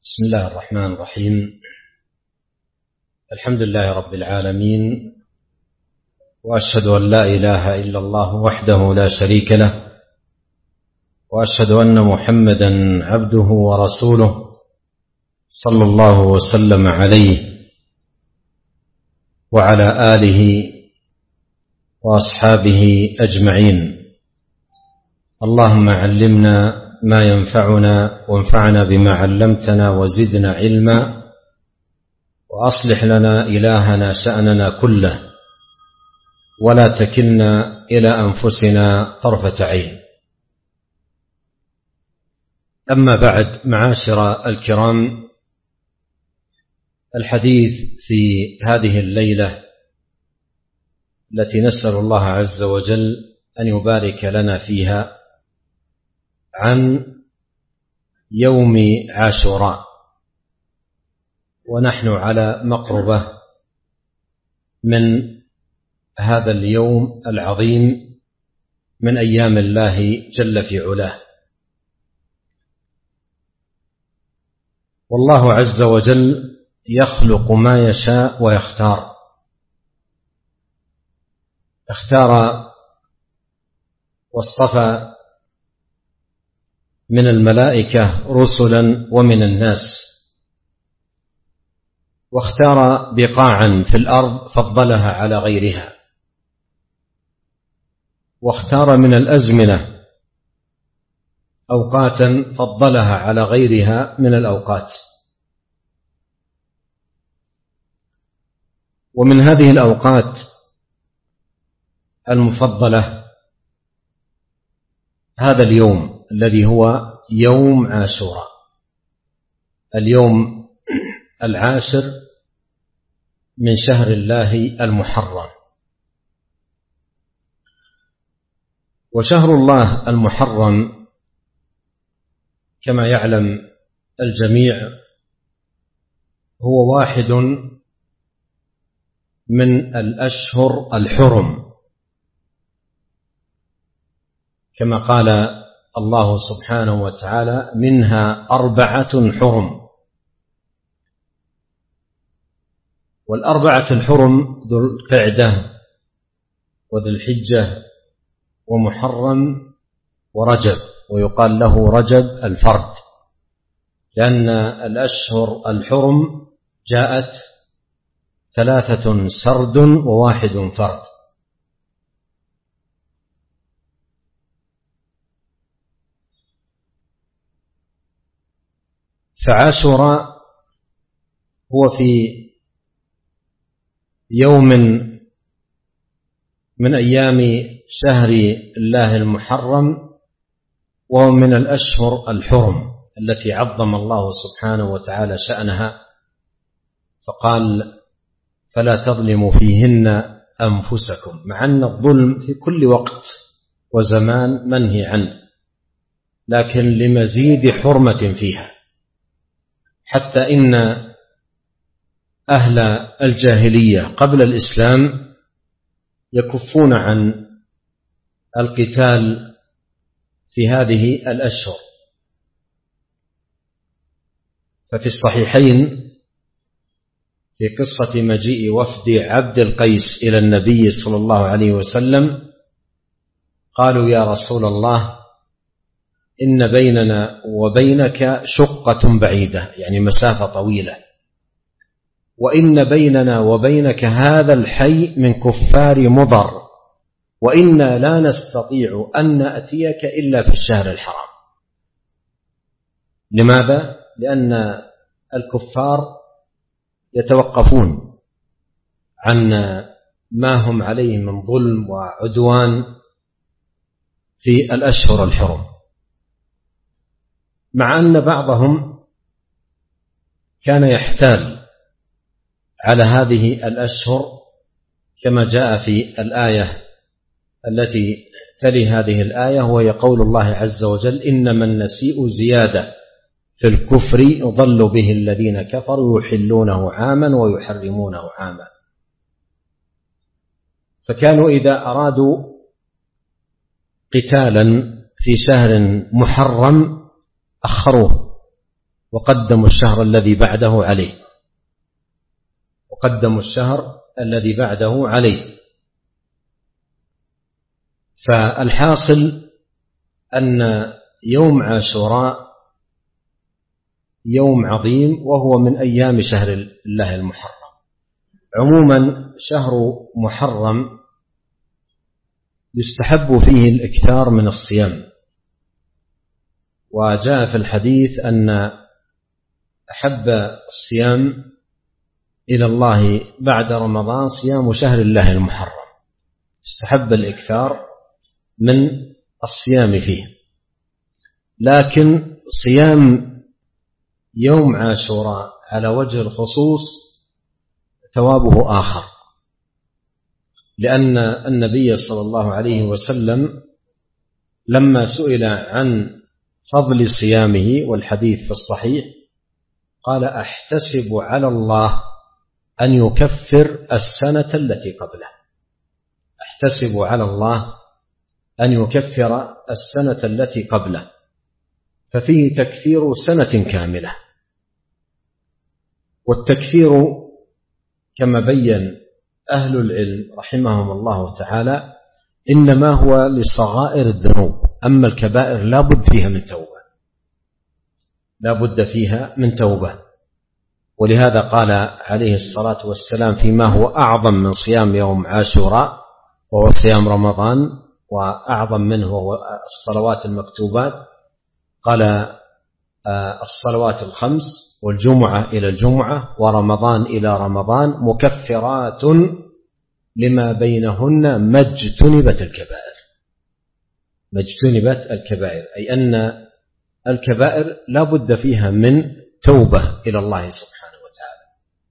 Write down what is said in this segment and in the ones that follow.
بسم الله الرحمن الرحيم. الحمد لله رب العالمين، وأشهد أن لا إله إلا الله وحده لا شريك له، وأشهد أن محمدا عبده ورسوله صلى الله وسلم عليه وعلى آله وأصحابه أجمعين. اللهم علمنا ما ينفعنا وانفعنا بما علمتنا وزدنا علما، وأصلح لنا إلهنا شأننا كله، ولا تكلنا إلى أنفسنا طرفة عين. أما بعد، معاشر الكرام، الحديث في هذه الليلة التي نسأل الله عز وجل أن يبارك لنا فيها عن يوم عاشوراء، ونحن على مقربة من هذا اليوم العظيم من أيام الله جل في علاه. والله عز وجل يخلق ما يشاء ويختار. اختار واصطفى من الملائكة رسلا ومن الناس، واختار بقاعا في الأرض فضلها على غيرها، واختار من الأزمنة أوقاتا فضلها على غيرها من الأوقات. ومن هذه الأوقات المفضلة هذا اليوم الذي هو يوم عاشوراء، اليوم العاشر من شهر الله المحرم. وشهر الله المحرم كما يعلم الجميع هو واحد من الأشهر الحرم، كما قال الله سبحانه وتعالى: منها 4 حرم. والأربعة الحرم ذو القعدة وذو الحجة ومحرم ورجب، ويقال له رجب الفرد، لأن الأشهر الحرم جاءت 3 سرد و1 فرد. فعاشوراء هو في يوم من أيام شهر الله المحرم، وهو من الأشهر الحرم التي عظم الله سبحانه وتعالى شأنها، فقال: فلا تظلموا فيهن أنفسكم، مع أن الظلم في كل وقت وزمان منهي عنه، لكن لمزيد حرمة فيها، حتى إن أهل الجاهلية قبل الإسلام يكفون عن القتال في هذه الأشهر. ففي الصحيحين في قصة مجيء وفد عبد القيس إلى النبي صلى الله عليه وسلم، قالوا: يا رسول الله، إن بيننا وبينك شقة بعيدة، يعني مسافة طويلة، وإن بيننا وبينك هذا الحي من كفار مضر، وإنا لا نستطيع أن نأتيك إلا في الشهر الحرام. لماذا؟ لأن الكفار يتوقفون عن ما هم عليه من ظلم وعدوان في الأشهر الحرم، مع أن بعضهم كان يحتال على هذه الأشهر، كما جاء في الآية التي تلي هذه الآية، وهي قول الله عز وجل: إنما النسيء زيادة في الكفر يضل به الذين كفروا يحلونه عاما ويحرمونه عاما. فكانوا إذا أرادوا قتالا في شهر محرم أخروه، وقدموا الشهر الذي بعده عليه، وقدموا الشهر الذي بعده عليه. فالحاصل أن يوم عاشوراء يوم عظيم، وهو من أيام شهر الله المحرم. عموما شهر محرم يستحب فيه الإكثار من الصيام، وجاء في الحديث أن أحب الصيام إلى الله بعد رمضان صيام شهر الله المحرم، استحب الإكثار من الصيام فيه. لكن صيام يوم عاشوراء على وجه الخصوص ثوابه آخر، لأن النبي صلى الله عليه وسلم لما سئل عن فضل صيامه والحديث في الصحيح قال: أحتسب على الله أن يكفر السنة التي قبله. أحتسب على الله أن يكفر السنة التي قبله، ففيه تكفير سنة كاملة. والتكفير كما بين أهل العلم رحمهم الله تعالى إنما هو لصغائر الذنوب، أما الكبائر لا بد فيها من توبة، لا بد فيها من توبة. ولهذا قال عليه الصلاة والسلام فيما هو أعظم من صيام يوم عاشوراء وهو صيام رمضان، وأعظم منه هو الصلوات المكتوبات، قال: الصلوات الخمس والجمعة إلى الجمعة ورمضان إلى رمضان مكفرات لما بينهن ما اجتنبت الكبائر. ما اجتنبت الكبائر أي أن الكبائر لا بد فيها من توبة إلى الله سبحانه وتعالى.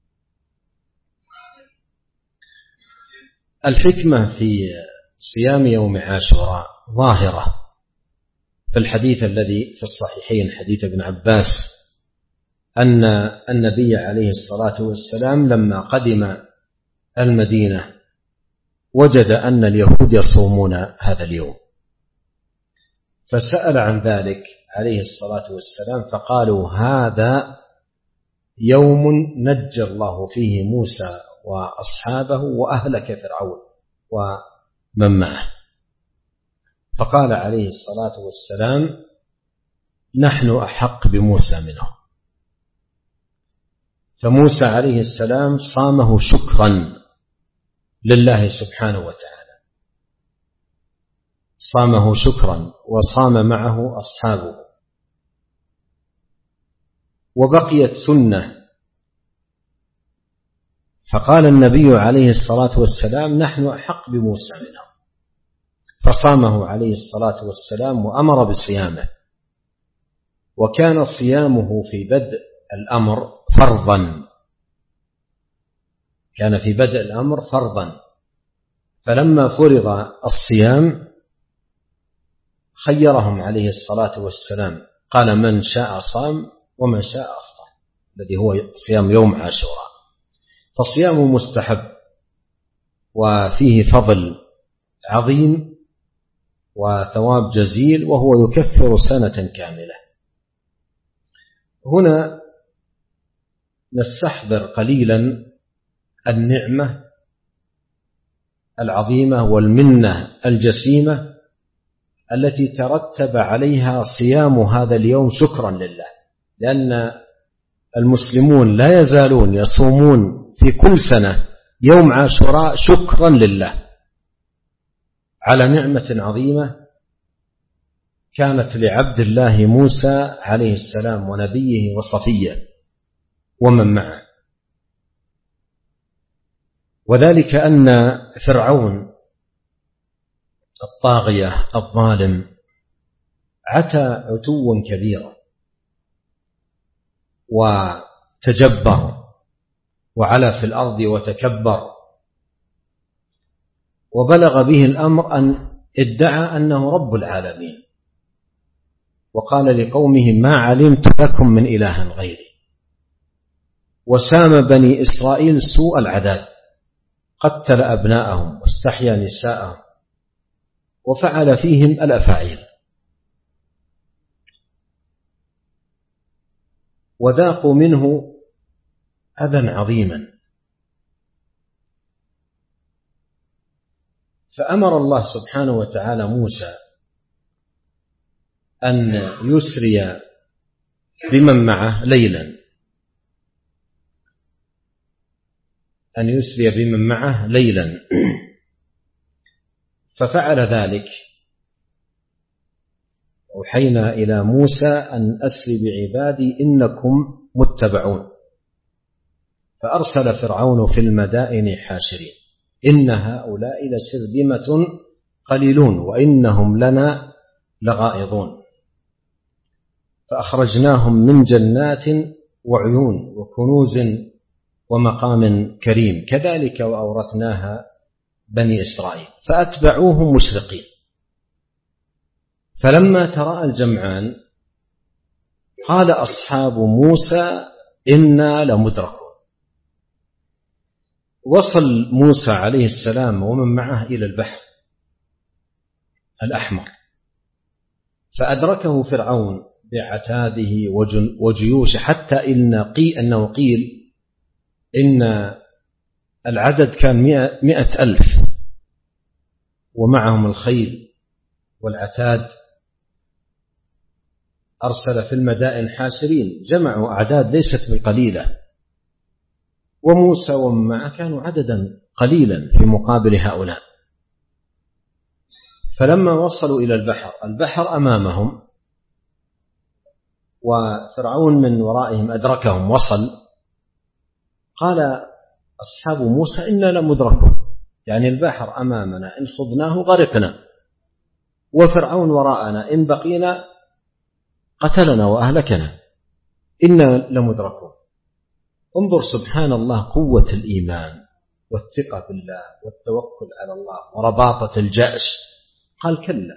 الحكمة في صيام يوم عاشوراء ظاهرة في الحديث الذي في الصحيحين، حديث ابن عباس، أن النبي عليه الصلاة والسلام لما قدم المدينة وجد أن اليهود يصومون هذا اليوم، فسأل عن ذلك عليه الصلاة والسلام فقالوا: هذا يوم نجى الله فيه موسى وأصحابه وأهلك فرعون ومن معه. فقال عليه الصلاة والسلام: نحن أحق بموسى منهم. فموسى عليه السلام صامه شكرا لله سبحانه وتعالى، صامه شكرا وصام معه أصحابه. وبقيت سنة، فقال النبي عليه الصلاة والسلام: نحن أحق بموسى منهم، فصامه عليه الصلاة والسلام وأمر بصيامه. وكان صيامه في بدء الأمر فرضا، كان في بدء الأمر فرضا، فلما فرض الصيام خيرهم عليه الصلاة والسلام، قال: من شاء صام ومن شاء أفطر، الذي هو صيام يوم عاشوراء. فصيامه مستحب وفيه فضل عظيم وثواب جزيل، وهو يكفر سنة كاملة. هنا نستحضر قليلا النعمة العظيمة والمنة الجسيمة التي ترتب عليها صيام هذا اليوم شكرا لله، لأن المسلمون لا يزالون يصومون في كل سنة يوم عاشوراء شكرا لله على نعمة عظيمة كانت لعبد الله موسى عليه السلام ونبيه وصفيه ومن معه. وذلك أن فرعون الطاغية الظالم عتى عتوا كبيرا وتجبر وعلى في الأرض وتكبر، وبلغ به الأمر أن ادعى أنه رب العالمين، وقال لقومه: ما علمت لكم من إله غيري. وسام بني إسرائيل سوء العذاب، قتل أبناءهم واستحيا نساءهم وفعل فيهم الأفاعيل. وذاقوا منه أذى عظيما. فأمر الله سبحانه وتعالى موسى أن يسري بمن معه ليلا ففعل ذلك. أوحينا إلى موسى أن أسر بعبادي إنكم متبعون. فأرسل فرعون في المدائن حاشرين إن هؤلاء لشرذمة قليلون وإنهم لنا لغائظون. فأخرجناهم من جنات وعيون وكنوز ومقام كريم كذلك وأورثناها بني إسرائيل فأتبعوهم مشرقين. فلما تراءى الجمعان قال أصحاب موسى إنا لمدركون. وصل موسى عليه السلام ومن معه إلى البحر الأحمر فأدركه فرعون بعتاده وجيوشه حتى أنه قيل إن العدد كان 100,000 ومعهم الخيل والعتاد. أرسل في المدائن حاشرين جمعوا أعداد ليست بالقليلة، وموسى ومن معه كانوا عددا قليلا في مقابل هؤلاء. فلما وصلوا إلى البحر أمامهم وفرعون من ورائهم أدركهم وصل، قال أصحاب موسى إنا لمدركون، يعني البحر أمامنا إن خضناه غرقنا وفرعون وراءنا إن بقينا قتلنا وأهلكنا إنا لمدركون. انظر سبحان الله قوة الإيمان والثقة بالله والتوكل على الله ورباطة الجأش. قال كلا.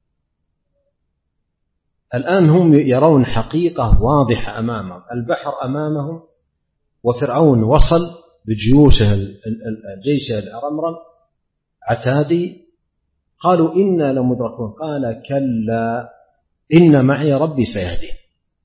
الآن هم يرون حقيقة واضحة أمامهم، البحر أمامهم وفرعون وصل بجيوشه جيشه العرمرم عتادي. قالوا إنا لمدركون. قال كلا إن معي ربي سيهدين.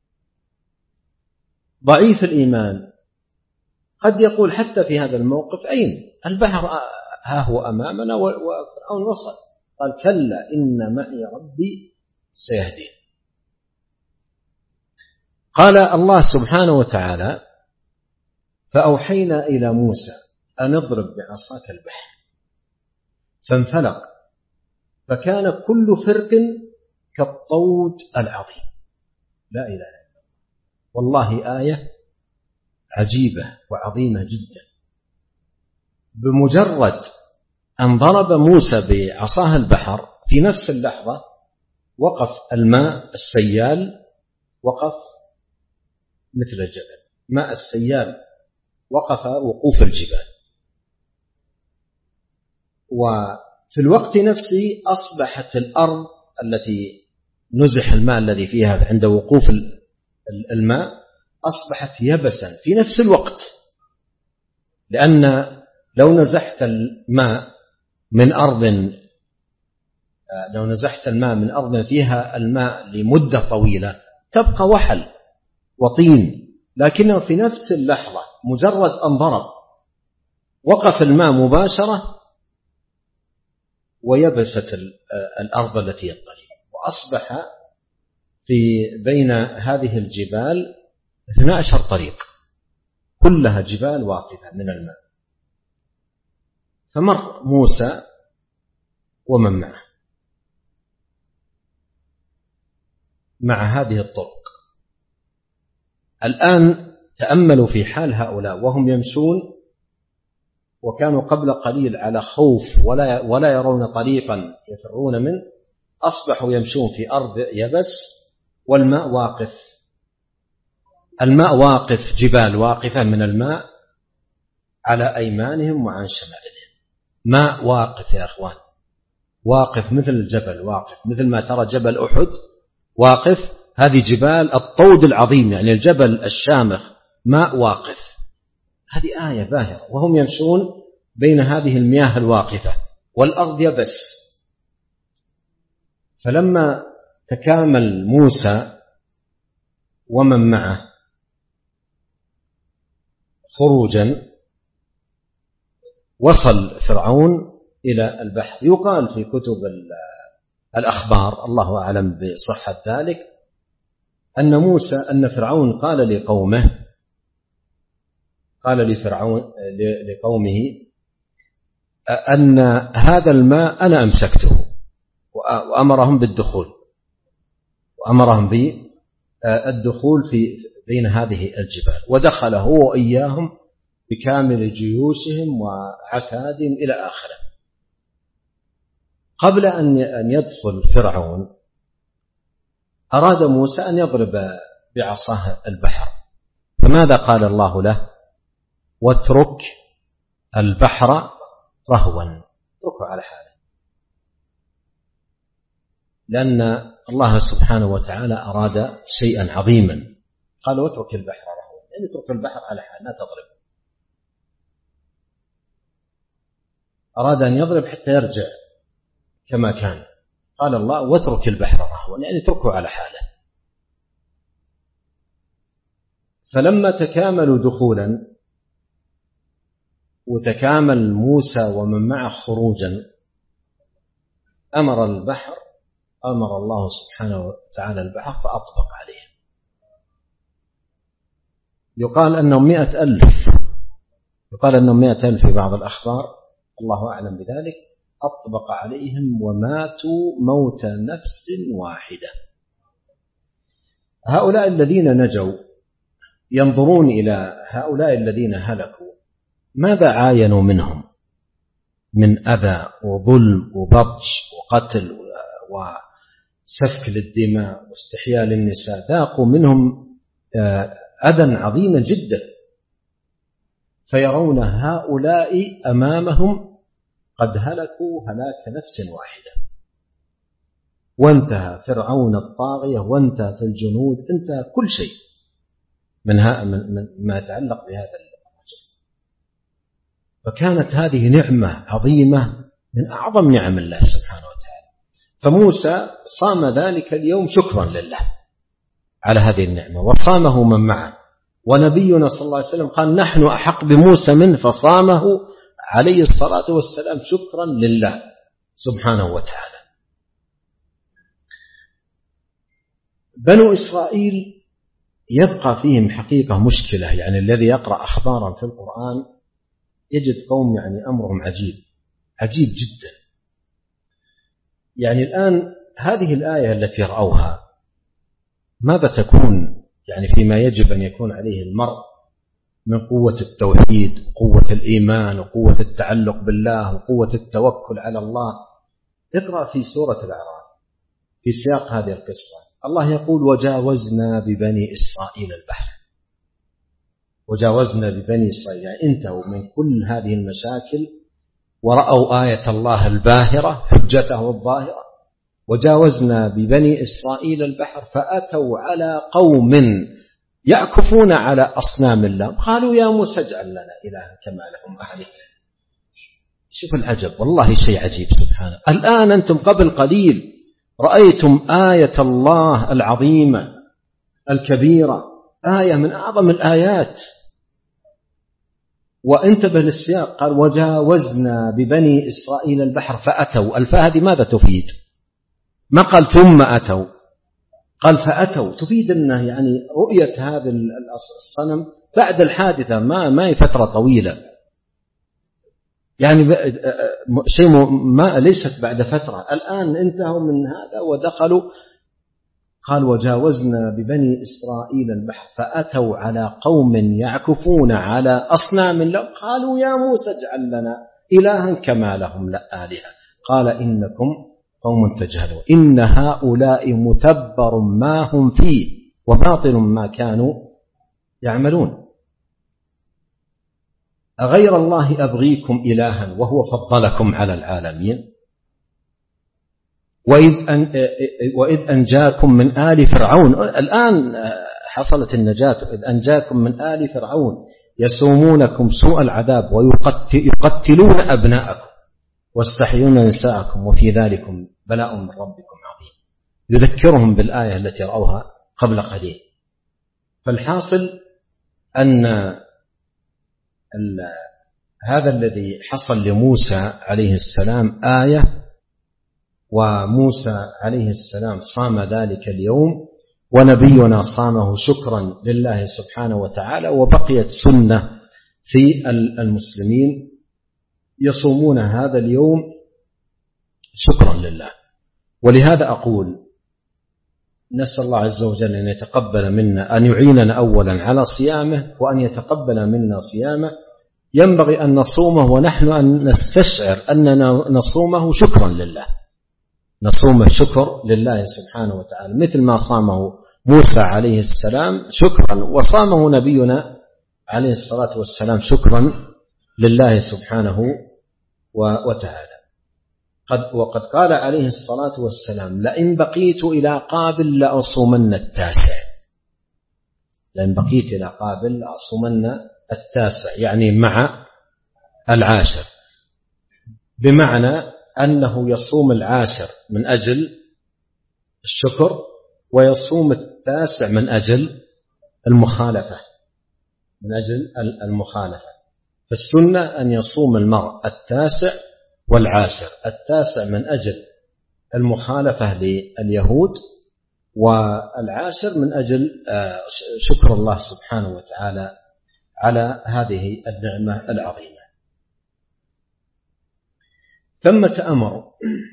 ضعيف الإيمان قد يقول حتى في هذا الموقف أين البحر ها هو أمامنا وفرعون وصل. قال كلا إن معي ربي سيهدين. قال الله سبحانه وتعالى فأوحينا إلى موسى أن اضرب بعصاك البحر فانفلق فكان كل فرق كالطود العظيم. لا إله إلا الله. والله آية عجيبة وعظيمة جدا. بمجرد أن ضرب موسى بعصاه البحر في نفس اللحظة وقف الماء السيال، وقف مثل الجبل. ماء السيال وقف وقوف الجبال. وفي الوقت نفسه أصبحت الأرض التي نزح الماء الذي فيها عند وقوف الماء أصبحت يبسا في نفس الوقت، لأن لو نزحت الماء من أرض فيها الماء لمدة طويلة تبقى وحل وطين، لكنه في نفس اللحظة مجرد أن ضرب وقف الماء مباشرة ويبست الأرض التي يطلع، وأصبح في بين هذه الجبال 12 طريق كلها جبال واقفة من الماء. فمر موسى ومن معه مع هذه الطرق. الآن تأملوا في حال هؤلاء وهم يمشون، وكانوا قبل قليل على خوف ولا يرون طريقا يفرون منه، أصبحوا يمشون في أرض يبس والماء واقف. الماء واقف، جبال واقفة من الماء على أيمانهم وعن شمالهم. ماء واقف يا أخوان، واقف مثل الجبل، واقف مثل ما ترى جبل أحد واقف. هذه جبال الطود العظيم، يعني الجبل الشامخ، ماء واقف. هذه آية باهرة، وهم يمشون بين هذه المياه الواقفة والأرض يبس. فلما تكامل موسى ومن معه خروجا وصل فرعون إلى البحر. يقال في كتب الأخبار، الله أعلم بصحة ذلك، أن فرعون قال لقومه أن هذا الماء أنا أمسكته، وأمرهم بالدخول في بين هذه الجبال، ودخل هو وإياهم بكامل جيوشهم وعتادهم إلى آخره. قبل أن يدخل فرعون أراد موسى أن يضرب بعصاه البحر، فماذا قال الله له؟ واترك البحر رهوا، اتركه على حاله، لأن الله سبحانه وتعالى أراد شيئا عظيما. قال واترك البحر رهوا، يعني اترك البحر على حاله لا تضرب. أراد أن يضرب حتى يرجع كما كان. قال الله واترك البحر رهوا، يعني اتركه على حاله. فلما تكاملوا دخولا وتكامل موسى ومن معه خروجا، أمر الله سبحانه وتعالى البحر فأطبق عليه. يقال أنهم 100,000 في بعض الأخبار، الله أعلم بذلك، أطبق عليهم وماتوا موت نفس واحدة. هؤلاء الذين نجوا ينظرون إلى هؤلاء الذين هلكوا، ماذا عاينوا منهم من أذى وظلم وبطش وقتل وسفك للدماء واستحياء للنساء؟ ذاقوا منهم أذى عظيما جدا، فيرون هؤلاء أمامهم قد هلكوا هلاك نفس واحدة، وانتهى فرعون الطاغية، وانتهت الجنود، انتهى كل شيء من ما يتعلق بهذا الرجل. فكانت هذه نعمة عظيمة من أعظم نعم الله سبحانه وتعالى. فموسى صام ذلك اليوم شكرا لله على هذه النعمة، وصامه من معه. ونبينا صلى الله عليه وسلم قال نحن أحق بموسى منه، فصامه عليه الصلاة والسلام شكرا لله سبحانه وتعالى. بنو إسرائيل يبقى فيهم حقيقة مشكلة، يعني الذي يقرأ أخبارا في القرآن يجد قوم يعني أمرهم عجيب جدا. يعني الآن هذه الآية التي رأوها ماذا تكون يعني فيما يجب أن يكون عليه المرء من قوة التوحيد وقوة الإيمان وقوة التعلق بالله وقوة التوكل على الله؟ اقرأ في سورة الأعراف في سياق هذه القصة، الله يقول وجاوزنا ببني إسرائيل البحر. وجاوزنا ببني إسرائيل، يعني انتهوا من كل هذه المشاكل ورأوا آية الله الباهرة، حجته الظاهرة. وجاوزنا ببني إسرائيل البحر فأتوا على قوم يعكفون على أصنام الله، قالوا يا موسى اجعل لنا إلها كما لهم آلهة. شوف العجب، والله شيء عجيب سبحانه. الآن أنتم قبل قليل رأيتم آية الله العظيمة الكبيرة، آية من أعظم الآيات، وانتبه للسياق، قال وجاوزنا ببني إسرائيل البحر فأتوا. الفاء هذه ماذا تفيد؟ ما قال ثم أتوا، قال فأتوا، تفيد أنه يعني رؤية هذا الصنم بعد الحادثة، ما هي فترة طويلة، يعني شيء ما ليست بعد فترة، الآن انتهوا من هذا ودخلوا. قال وجاوزنا ببني إسرائيل البحر فأتوا على قوم يعكفون على أصنام لهم، قالوا يا موسى اجعل لنا إلها كما لهم آلهة، قال إنكم قوم تجهلون إن هؤلاء متبر ما هم فيه وباطل ما كانوا يعملون. أغير الله أبغيكم إلها وهو فضلكم على العالمين وإذ أنجاكم من آل فرعون. الآن حصلت النجاة. إذ أنجاكم من آل فرعون يسومونكم سوء العذاب ويقتلون أبناءكم واستحيون نساءكم وفي ذلكم بلاء من ربكم عظيم. يذكرهم بالآية التي رأوها قبل قليل. فالحاصل أن هذا الذي حصل لموسى عليه السلام آية، وموسى عليه السلام صام ذلك اليوم، ونبينا صامه شكرا لله سبحانه وتعالى، وبقيت سنة في المسلمين يصومون هذا اليوم شكرا لله. ولهذا أقول نسأل الله عز وجل أن يتقبل منا، أن يعيننا أولا على صيامه، وأن يتقبل منا صيامه. ينبغي أن نصومه ونحن أن نستشعر أننا نصومه شكرا لله، نصوم الشكر لله سبحانه وتعالى، مثل ما صامه موسى عليه السلام شكرا، وصامه نبينا عليه الصلاة والسلام شكرا لله سبحانه وتعالى. وقد قال عليه الصلاة والسلام: لئن بقيت إلى قابل لأصومن التاسع، لئن بقيت إلى قابل لأصومن التاسع، يعني مع العاشر، بمعنى أنه يصوم العاشر من أجل الشكر، ويصوم التاسع من أجل المخالفة، من أجل المخالفة. فالسنة أن يصوم المرء التاسع والعاشر، التاسع من أجل المخالفة لليهود، والعاشر من أجل شكر الله سبحانه وتعالى على هذه النعمة العظيمة. ثمة أمر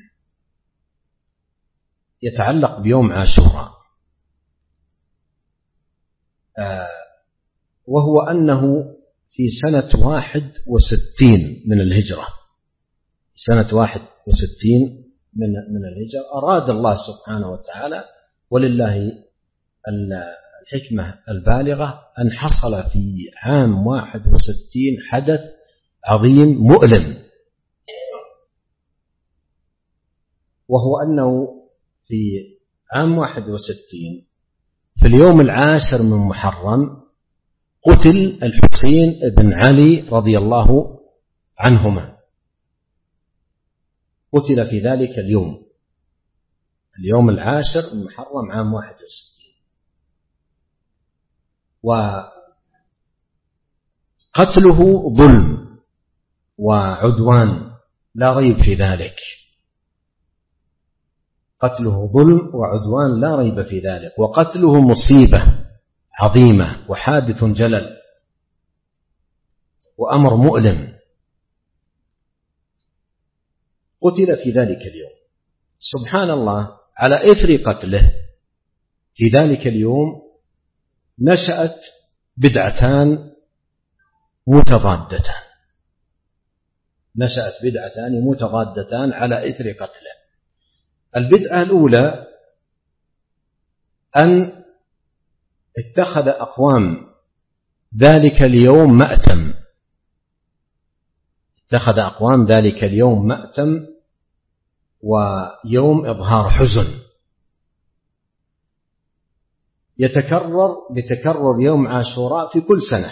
يتعلق بيوم عاشوراء، وهو أنه في سنة 61 من الهجرة، سنة 61 من الهجرة، أراد الله سبحانه وتعالى ولله الحكمة البالغة أن حصل في عام 61 حدث عظيم مؤلم، وهو أنه في عام 61 في اليوم العاشر من محرم قتل الحسين بن علي رضي الله عنهما، قتل في ذلك اليوم العاشر من محرم عام 61. وقتله ظلم وعدوان لا ريب في ذلك، قتله ظلم وعدوان لا ريب في ذلك، وقتله مصيبة عظيمة وحادث جلل وأمر مؤلم. قتل في ذلك اليوم، سبحان الله، على إثر قتله في ذلك اليوم نشأت بدعتان متضادتان، نشأت بدعتان متضادتان على إثر قتله. البدعة الأولى أن اتخذ أقوام ذلك اليوم مأتم، اتخذ أقوام ذلك اليوم مأتم ويوم إظهار حزن يتكرر بتكرر يوم عاشوراء في كل سنة.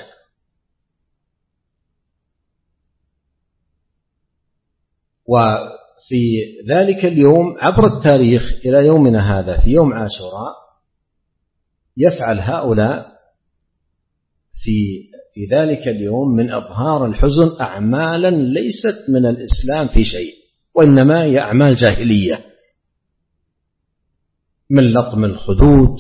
وفي ذلك اليوم عبر التاريخ إلى يومنا هذا في يوم عاشوراء يفعل هؤلاء في ذلك اليوم من إظهار الحزن أعمالا ليست من الإسلام في شيء، وإنما هي أعمال جاهلية، من لطم الخدود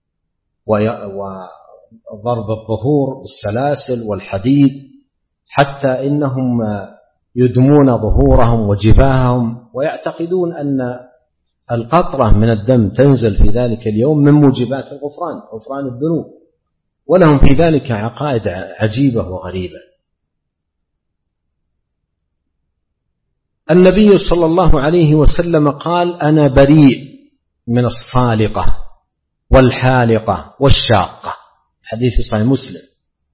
وضرب الظهور بالسلاسل والحديد، حتى إنهم يدمون ظهورهم وجباههم، ويعتقدون أن القطرة من الدم تنزل في ذلك اليوم من موجبات غفران الذنوب، ولهم في ذلك عقائد عجيبة وغريبة. النبي صلى الله عليه وسلم قال: أنا بريء من الصالقة والحالقة والشاقة، حديث صحيح مسلم.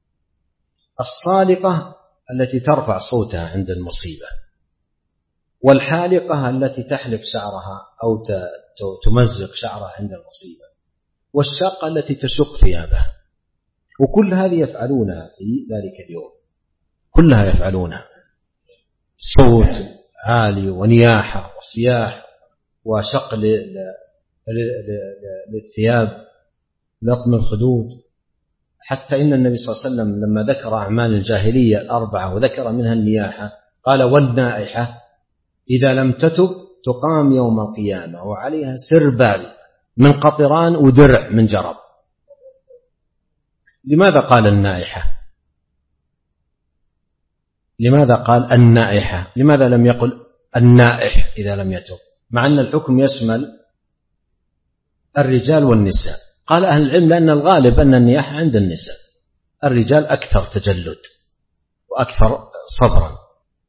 الصالقة التي ترفع صوتها عند المصيبة، والحالقة التي تحلق شعرها أو تمزق شعرها عند المصيبة، والشاقة التي تشق ثيابها. وكل هذه يفعلونها في ذلك اليوم، كلها يفعلونها، صوت عالي ونياحة وصياح وشق للثياب، لطم الخدود، حتى إن النبي صلى الله عليه وسلم لما ذكر أعمال الجاهلية الأربعة وذكر منها النياحة قال والنائحة إذا لم تتب تقام يوم القيامة وعليها سربال من قطران ودرع من جرب. لماذا قال النائحة؟ لماذا قال النائحة؟ لماذا لم يقل النائح إذا لم يتب، مع أن الحكم يشمل الرجال والنساء؟ قال أهل العلم لأن الغالب أن النياحة عند النساء، الرجال أكثر تجلد وأكثر صبرا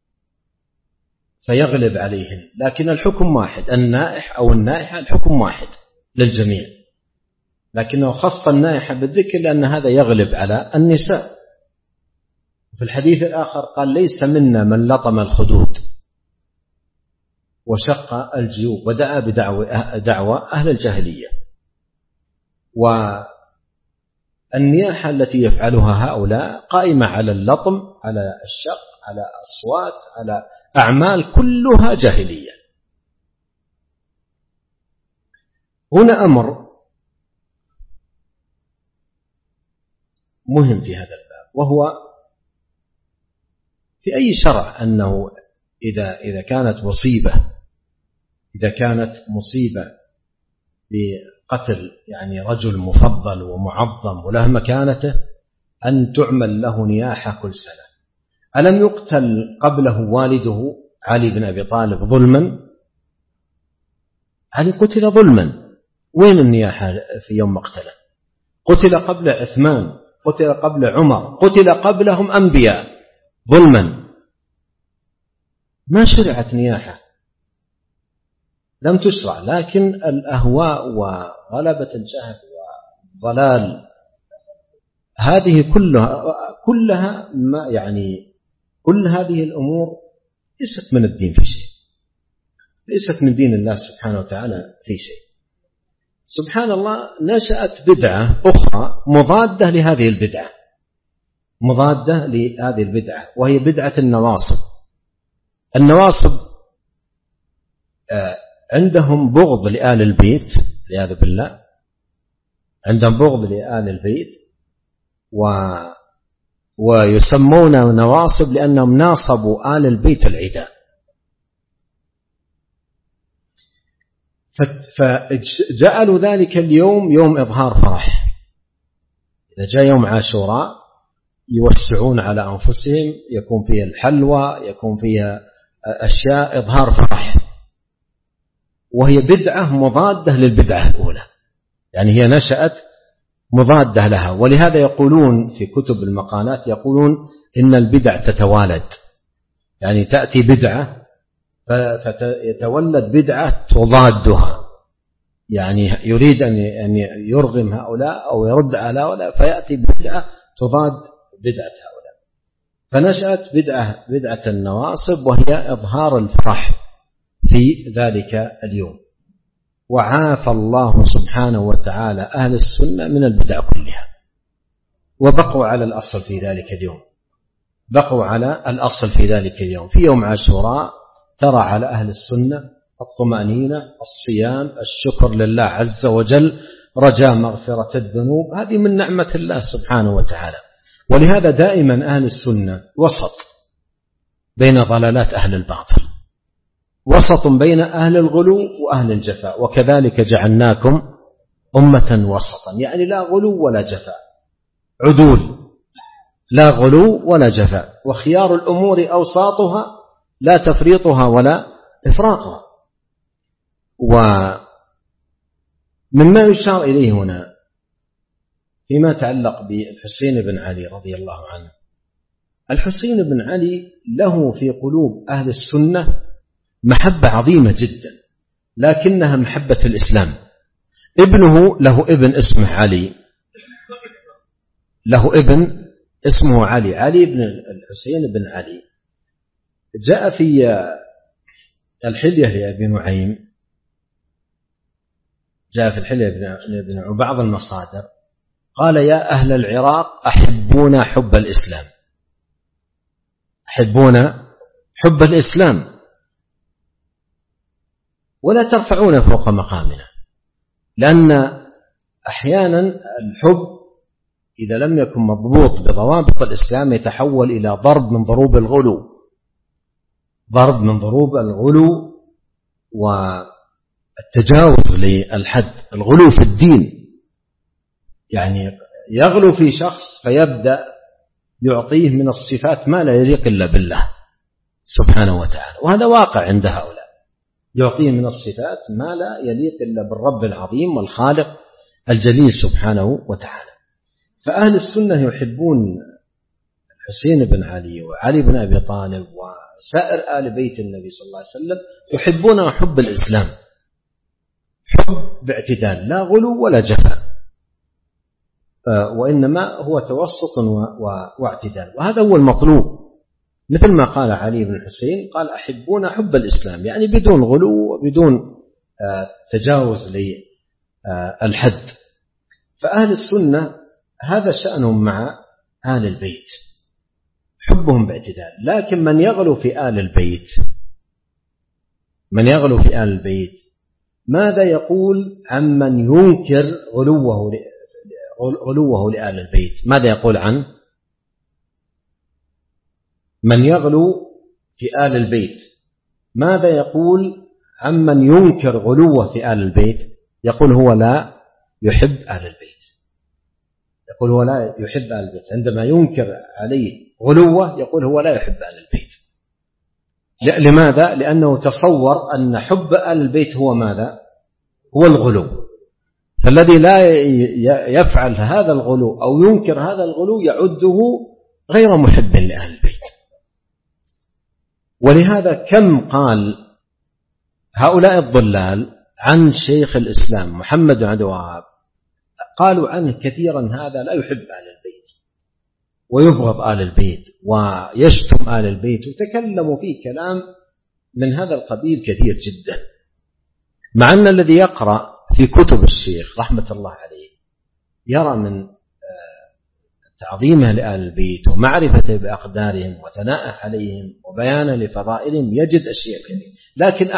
فيغلب عليهم، لكن الحكم واحد، النائح أو النائحة الحكم واحد للجميع، لكنه خص النائحة بالذكر لأن هذا يغلب على النساء. في الحديث الآخر قال ليس منا من لطم الخدود وشق الجيوب ودعا بدعوى أهل الجاهلية. والنياحة التي يفعلها هؤلاء قائمة على اللطم، على الشق، على أصوات، على أعمال كلها جاهلية. هنا أمر مهم في هذا الباب، وهو في أي شرع أنه إذا كانت مصيبة بقتل يعني رجل مفضل ومعظم وله مكانته أن تعمل له نياحة كل سنة. ألم يقتل قبله والده علي بن أبي طالب ظلما؟ علي قتل ظلما، وين النياحة في يوم مقتله؟ قتل قبل عثمان، قتل قبل عمر، قتل قبلهم أنبياء ظلما، ما شرعت نياحة، لم تشرع. لكن الأهواء وغلبة الجهل والضلال هذه كلها ما يعني كل هذه الأمور ليست من الدين في شيء، ليست من دين الله سبحانه وتعالى في شيء. سبحان الله، نشأت بدعة أخرى مضادة لهذه البدعة، وهي بدعة النواصب. النواصب عندهم بغض لآل البيت والعياذ بالله، عندهم بغض لآل البيت ويسمون نواصب لأنهم ناصبوا آل البيت العداء. فجعلوا ذلك اليوم يوم إظهار فرح. إذا جاء يوم عاشوراء يوسعون على أنفسهم، يكون فيها الحلوى، يكون فيها أشياء إظهار فرح، وهي بدعة مضادة للبدعة الأولى، يعني هي نشأت مضادة لها. ولهذا يقولون في كتب المقالات، يقولون إن البدع تتوالد، يعني تأتي بدعة فيتولد بدعة تضادها، يعني يريد أن يرغم هؤلاء أو يرد على هؤلاء فيأتي بدعة تضاد بدعة هؤلاء. فنشأت بدعة النواصب، وهي إظهار الفرح في ذلك اليوم. وعافى الله سبحانه وتعالى أهل السنة من البدع كلها، وبقوا على الأصل في ذلك اليوم. في يوم عاشوراء ترى على أهل السنة الطمأنينة، الصيام، الشكر لله عز وجل، رجاء مغفرة الذنوب، هذه من نعمة الله سبحانه وتعالى. ولهذا دائما أهل السنة وسط بين ضلالات أهل الباطل، وسط بين أهل الغلو وأهل الجفاء، وكذلك جعلناكم أمة وسطا، يعني لا غلو ولا جفاء، عدول، لا غلو ولا جفاء، وخيار الأمور أوساطها لا تفريطها ولا إفراطها. ومما يشار إليه هنا فيما يتعلق بالحسين بن علي رضي الله عنه، الحسين بن علي له في قلوب أهل السنة محبة عظيمة جدا، لكنها محبة الإسلام. له ابن اسمه علي، له ابن اسمه علي بن الحسين بن علي. جاء في الحلية لأبي نعيم، جاء في الحلية لأبي نعيم وبعض المصادر قال: يا أهل العراق أحبونا حب الإسلام، أحبونا حب الإسلام، ولا ترفعون فوق مقامنا. لأن أحيانا الحب إذا لم يكن مضبوط بضوابط الإسلام يتحول إلى ضرب من ضروب الغلو، ضرب من ضروب الغلو والتجاوز للحد، الغلو في الدين، يعني يغلو في شخص فيبدأ يعطيه من الصفات ما لا يليق إلا بالله سبحانه وتعالى، وهذا واقع عند هؤلاء، يعطيه من الصفات ما لا يليق إلا بالرب العظيم والخالق الجليل سبحانه وتعالى. فأهل السنة يحبون الحسين بن علي وعلي بن أبي طالب وسائر آل بيت النبي صلى الله عليه وسلم، يحبون حب الإسلام، حب باعتدال، لا غلو ولا جفاء، وإنما هو توسط واعتدال، وهذا هو المطلوب. مثل ما قال علي بن الحسين، قال أحبون حب الإسلام، يعني بدون غلو وبدون تجاوز للحد. فأهل السنة هذا شأنهم مع آل البيت، حبهم باعتدال. لكن من يغلو في آل البيت، من يغلو في آل البيت ماذا يقول عمن ينكر غلوه لآل البيت؟ ماذا يقول عنه من يغلو في آل البيت؟ ماذا يقول عمن ينكر غلوه في آل البيت؟ يقول هو لا يحب آل البيت، يقول هو لا يحب آل البيت، عندما ينكر عليه غلوه يقول هو لا يحب آل البيت. لماذا؟ لأنه تصور أن حب آل البيت هو ماذا؟ هو الغلو، فالذي لا يفعل هذا الغلو أو ينكر هذا الغلو يعده غير محب لأهل البيت. ولهذا كم قال هؤلاء الضلال عن شيخ الإسلام محمد بن عبد الوهاب، قالوا عنه كثيرا هذا لا يحب آل البيت ويبغض آل البيت ويشتم آل البيت، وتكلموا فيه كلام من هذا القبيل كثير جدا، مع أن الذي يقرأ في كتب الشيخ رحمة الله عليه يرى من تعظيمه لآل البيت ومعرفته بأقدارهم وثناءه عليهم وبيانه لفضائلهم يجد أشياء كثيرة. لكن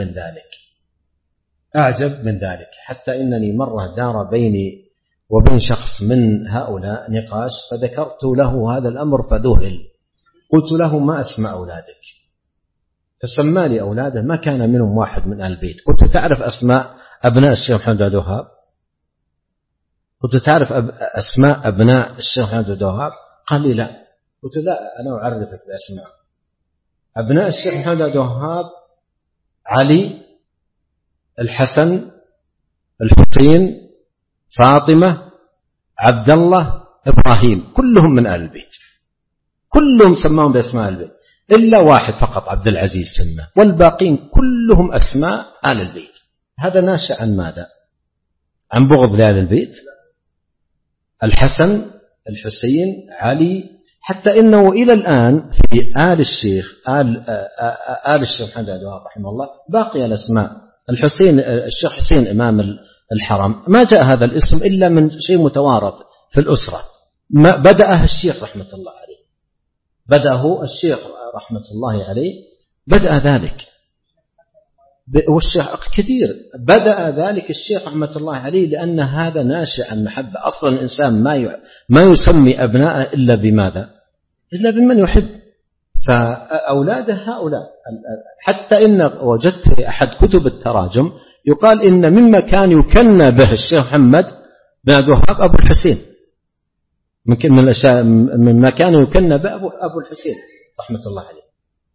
أعجب من ذلك حتى إنني مرة دار بيني وبين شخص من هؤلاء نقاش، فذكرت له هذا الأمر فذهل، قلت له ما أسمى أولادك؟ فسمى لي أولاده، ما كان منهم واحد من آل البيت. قلت تعرف أسماء أبناء الشيخ محمد عبد الوهاب؟ قلت تعرف أسماء أبناء الشيخ محمد عبد الوهاب؟ قال لي لا. قلت لا، أنا أعرفك بأسماء أبناء الشيخ محمد عبد الوهاب: علي، الحسن، الحسين، فاطمة، عبد الله، إبراهيم، كلهم من آل البيت، كلهم سماهم بأسماء البيت إلا واحد فقط عبد العزيز سماه، والباقين كلهم أسماء آل البيت. هذا ناشئ عن ماذا؟ عن بغض لآل البيت؟ الحسن، الحسين، علي، حتى إنه إلى الآن في آل الشيخ محمد عبد الوهاب رحمه الله باقي الأسماء. الحسين، الشيخ حسين إمام الحرم، ما جاء هذا الاسم إلا من شيء متوارث في الأسرة، ما بدأه الشيخ رحمة الله عليه، بدأه الشيخ رحمة الله عليه، بدأ ذلك، والشيخ كثير بدأ ذلك الشيخ رحمة الله عليه، لأن هذا ناشئ عن محبة. أصلا الإنسان ما يسمي أبناءه إلا بماذا؟ إلا بمن يحب. فأولاده هؤلاء، حتى إن وجدت في أحد كتب التراجم يقال إن مما كان يكنى به الشيخ محمد بن عبد الوهاب أبو الحسين، ممكن من الأشياء مما كان يكنى به أبو الحسين رحمة الله عليه.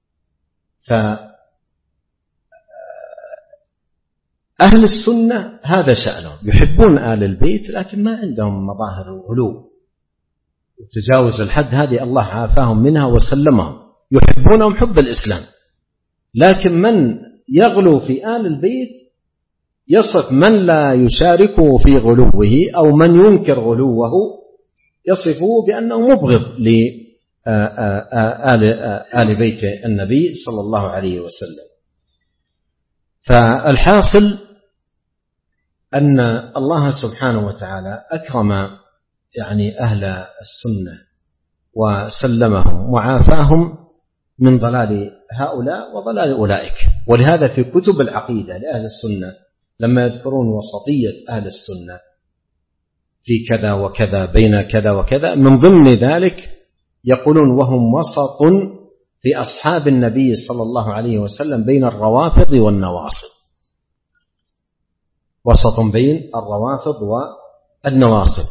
أهل السنة هذا شأنهم، يحبون آل البيت لكن ما عندهم مظاهر الغلو وتجاوز الحد، هذه الله عافاهم منها وسلمهم، يحبونهم حب الإسلام. لكن من يغلو في آل البيت يصف من لا يشاركه في غلوه أو من ينكر غلوه يصفه بأنه مبغض لآل بيت النبي صلى الله عليه وسلم. فالحاصل أن الله سبحانه وتعالى أكرم يعني أهل السنة وسلمهم وعافاهم من ضلال هؤلاء وضلال أولئك. ولهذا في كتب العقيدة لأهل السنة لما يذكرون وسطية أهل السنة في كذا وكذا بين كذا وكذا. من ضمن ذلك يقولون وهم وسط في أصحاب النبي صلى الله عليه وسلم بين الروافض والنواصب، وسط بين الروافض والنواصب،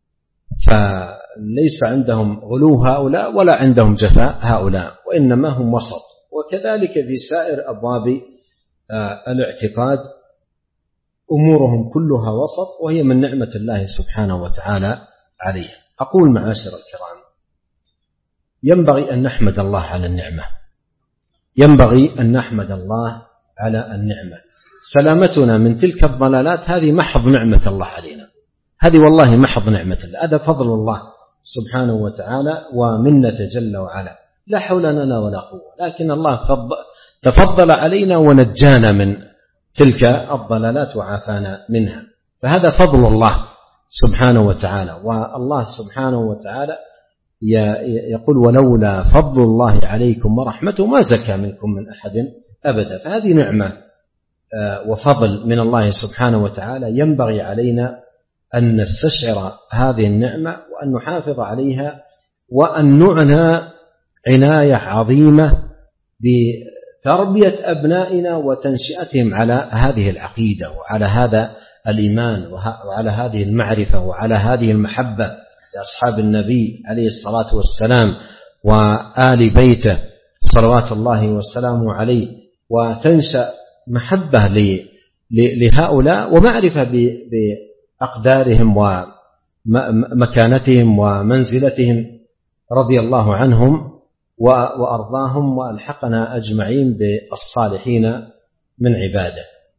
فليس عندهم غلو هؤلاء ولا عندهم جفاء هؤلاء، وإنما هم وسط. وكذلك في سائر أبواب الاعتقاد أمورهم كلها وسط، وهي من نعمة الله سبحانه وتعالى عليه. أقول معاشر الكرام، ينبغي أن نحمد الله على النعمة، ينبغي أن نحمد الله على النعمة. سلامتنا من تلك الضلالات هذه محض نعمة الله علينا، هذه والله محض نعمة الله، هذا فضل الله سبحانه وتعالى ومنة جل وعلا، لا حول لنا ولا قوة، لكن الله تفضل علينا ونجانا من تلك الضلالات وعافانا منها، فهذا فضل الله سبحانه وتعالى. والله سبحانه وتعالى يقول ولولا فضل الله عليكم ورحمته ما زكى منكم من أحد أبدا. فهذه نعمة وفضل من الله سبحانه وتعالى، ينبغي علينا أن نستشعر هذه النعمة وأن نحافظ عليها، وأن نعنى عناية عظيمة بتربية أبنائنا وتنشئتهم على هذه العقيدة وعلى هذا الإيمان وعلى هذه المعرفة وعلى هذه المحبة لأصحاب النبي عليه الصلاة والسلام وآل بيته صلوات الله وسلامه عليه، وتنشأ محبة لهؤلاء ومعرفة بأقدارهم ومكانتهم ومنزلتهم رضي الله عنهم وأرضاهم، وألحقنا أجمعين بالصالحين من عباده.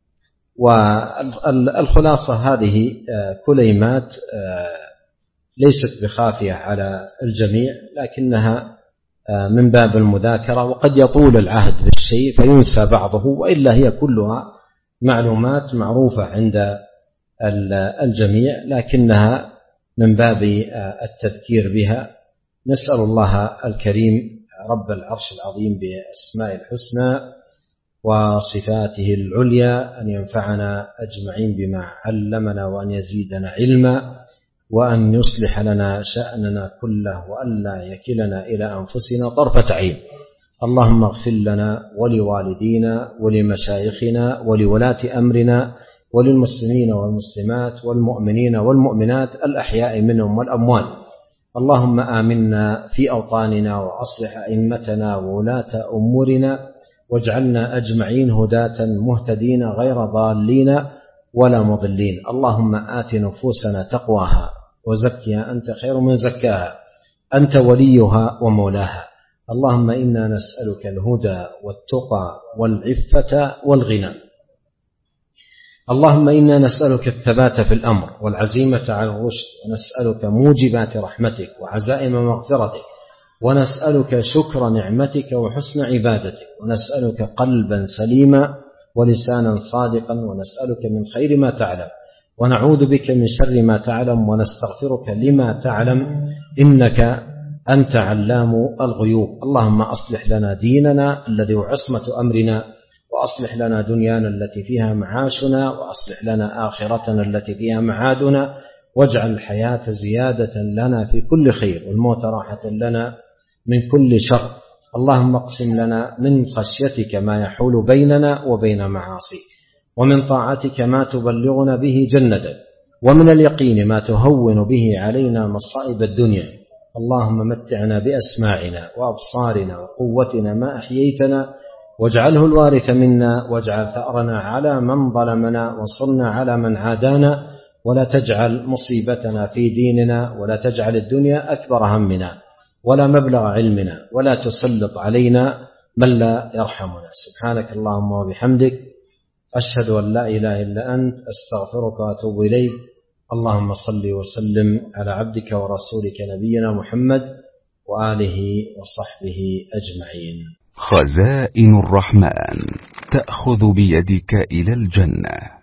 والخلاصة هذه كلمات ليست بخافية على الجميع، لكنها من باب المذاكرة، وقد يطول العهد بالشيء فينسى بعضه، وإلا هي كلها معلومات معروفة عند الجميع، لكنها من باب التذكير بها. نسأل الله الكريم رب العرش العظيم بأسماء الحسنى وصفاته العليا أن ينفعنا أجمعين بما علمنا، وأن يزيدنا علما، وأن يصلح لنا شأننا كله، وأن لا يكلنا إلى أنفسنا طرفة عين. اللهم اغفر لنا ولوالدينا ولمشايخنا ولولاة أمرنا وللمسلمين والمسلمات والمؤمنين والمؤمنات الأحياء منهم والأموات. اللهم آمنا في أوطاننا وأصلح أئمتنا وولاة أمورنا، واجعلنا أجمعين هداة مهتدين غير ضالين ولا مضلين. اللهم آت نفوسنا تقواها وزكها أنت خير من زكاها، أنت وليها ومولاها. اللهم إنا نسألك الهدى والتقى والعفة والغنى. اللهم إنا نسألك الثبات في الأمر والعزيمة على الرشد، ونسألك موجبات رحمتك وعزائم مغفرتك، ونسألك شكر نعمتك وحسن عبادتك، ونسألك قلبا سليما ولسانا صادقا، ونسألك من خير ما تعلم ونعوذ بك من شر ما تعلم، ونستغفرك لما تعلم إنك أنت علام الغيوب. اللهم أصلح لنا ديننا الذي هو عصمة أمرنا، وأصلح لنا دنيانا التي فيها معاشنا، وأصلح لنا آخرتنا التي فيها معادنا، واجعل الحياة زيادة لنا في كل خير، والموت راحة لنا من كل شر. اللهم اقسم لنا من خشيتك ما يحول بيننا وبين معاصيك، ومن طاعتك ما تبلغنا به جنتك، ومن اليقين ما تهون به علينا مصائب الدنيا. اللهم متعنا بأسماعنا وأبصارنا وقوتنا ما أحييتنا، واجعله الوارث منا، واجعل ثأرنا على من ظلمنا، وانصرنا على من عادانا، ولا تجعل مصيبتنا في ديننا، ولا تجعل الدنيا أكبر همنا ولا مبلغ علمنا، ولا تسلط علينا من لا يرحمنا. سبحانك اللهم وبحمدك، أشهد أن لا إله إلا أنت، أستغفرك وأتوب إليك. اللهم صل وسلم على عبدك ورسولك نبينا محمد وآله وصحبه أجمعين. خزائن الرحمن تأخذ بيدك إلى الجنة.